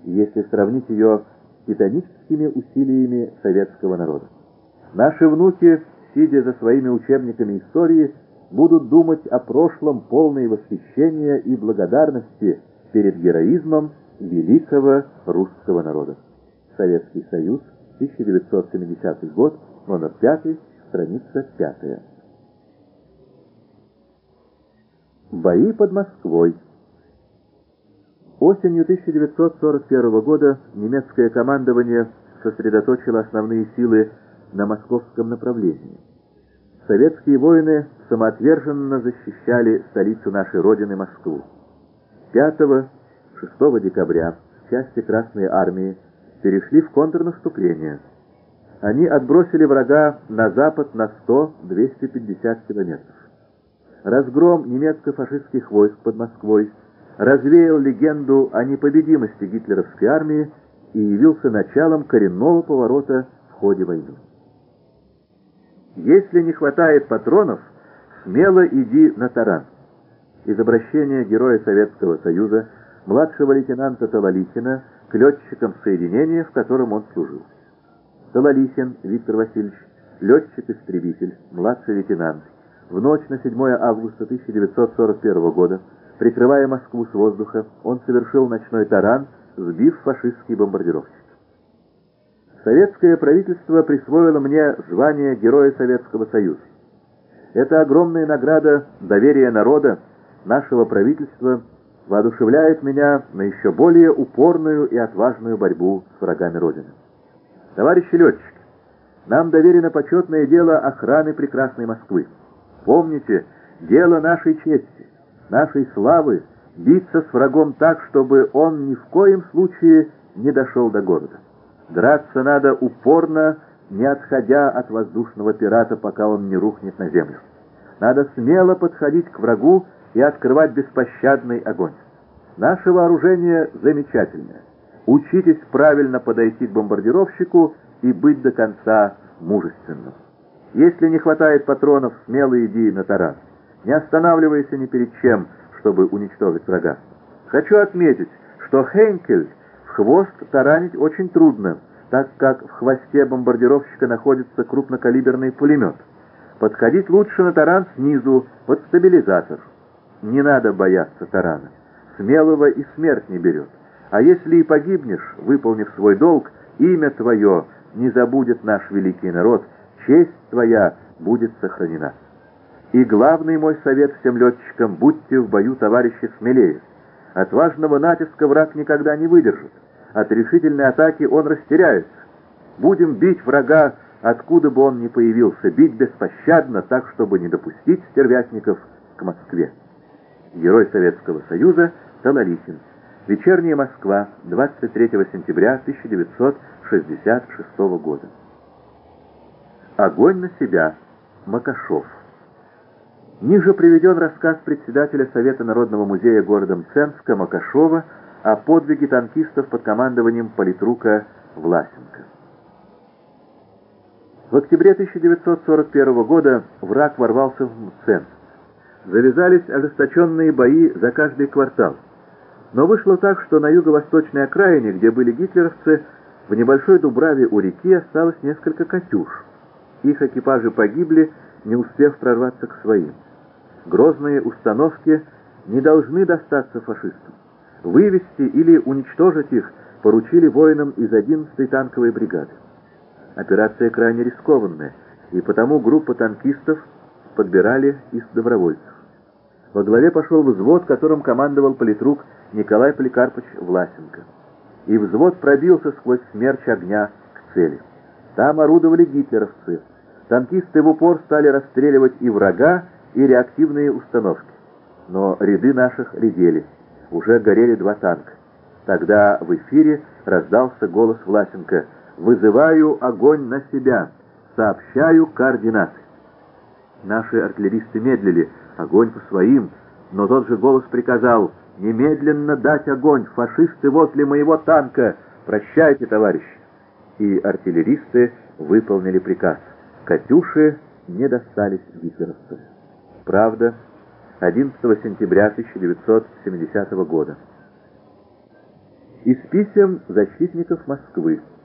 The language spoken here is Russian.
если сравнить ее с титаническими усилиями советского народа. Наши внуки, сидя за своими учебниками истории, будут думать о прошлом полной восхищения и благодарности перед героизмом великого русского народа. Советский Союз, 1970 год, номер 5, страница 5. Бои под Москвой. Осенью 1941 года немецкое командование сосредоточило основные силы на московском направлении. Советские воины самоотверженно защищали столицу нашей Родины, Москву. 5-6 декабря части Красной Армии перешли в контрнаступление. Они отбросили врага на запад на 100-250 километров. Разгром немецко-фашистских войск под Москвой развеял легенду о непобедимости гитлеровской армии и явился началом коренного поворота в ходе войны. Если не хватает патронов, смело иди на таран. Из обращения героя Советского Союза, младшего лейтенанта Талалихина, к летчикам соединения, в котором он служил. Талалихин Виктор Васильевич, летчик-истребитель, младший лейтенант. В ночь на 7 августа 1941 года, прикрывая Москву с воздуха, он совершил ночной таран, сбив фашистский бомбардировщик. Советское правительство присвоило мне звание Героя Советского Союза. Эта огромная награда доверия народа, нашего правительства, воодушевляет меня на еще более упорную и отважную борьбу с врагами Родины. Товарищи летчики, нам доверено почетное дело охраны прекрасной Москвы. Помните, дело нашей чести, нашей славы биться с врагом так, чтобы он ни в коем случае не дошел до города. Драться надо упорно, не отходя от воздушного пирата, пока он не рухнет на землю. Надо смело подходить к врагу и открывать беспощадный огонь. Наше вооружение замечательное. Учитесь правильно подойти к бомбардировщику и быть до конца мужественным. Если не хватает патронов, смело иди на таран. Не останавливайся ни перед чем, чтобы уничтожить врага. Хочу отметить, что Хейнкель в хвост таранить очень трудно, так как в хвосте бомбардировщика находится крупнокалиберный пулемет. Подходить лучше на таран снизу, под стабилизатор. Не надо бояться тарана. Смелого и смерть не берет. А если и погибнешь, выполнив свой долг, имя твое не забудет наш великий народ, честь твоя будет сохранена. И главный мой совет всем летчикам: будьте в бою, товарищи, смелее. Отважного натиска враг никогда не выдержит. От решительной атаки он растеряется. Будем бить врага, откуда бы он ни появился, бить беспощадно, так, чтобы не допустить стервятников к Москве. Герой Советского Союза Талалихин. Вечерняя Москва, 23 сентября 1966 года. Огонь на себя. Макашов. Ниже приведен рассказ председателя Совета Народного музея города Мценска Макашова о подвиге танкистов под командованием политрука Власенко. В октябре 1941 года враг ворвался в Мценск. Завязались ожесточенные бои за каждый квартал. Но вышло так, что на юго-восточной окраине, где были гитлеровцы, в небольшой дубраве у реки осталось несколько «Катюш». Их экипажи погибли, не успев прорваться к своим. Грозные установки не должны достаться фашистам. Вывести или уничтожить их поручили воинам из 11-й танковой бригады. Операция крайне рискованная, и потому группа танкистов подбирали из добровольцев. Во главе пошел взвод, которым командовал политрук Николай Поликарпович Власенко. И взвод пробился сквозь смерч огня к цели. Там орудовали гитлеровцы. Танкисты в упор стали расстреливать и врага, и реактивные установки. Но ряды наших редели. Уже горели 2 танка. Тогда в эфире раздался голос Власенко: «Вызываю огонь на себя! Сообщаю координаты!» Наши артиллеристы медлили, огонь по своим, но тот же голос приказал: «Немедленно дать огонь! Фашисты возле моего танка! Прощайте, товарищи!» И артиллеристы выполнили приказ. «Катюши» не достались гитлеровцам. Правда, 11 сентября 1970 года. Из писем защитников Москвы.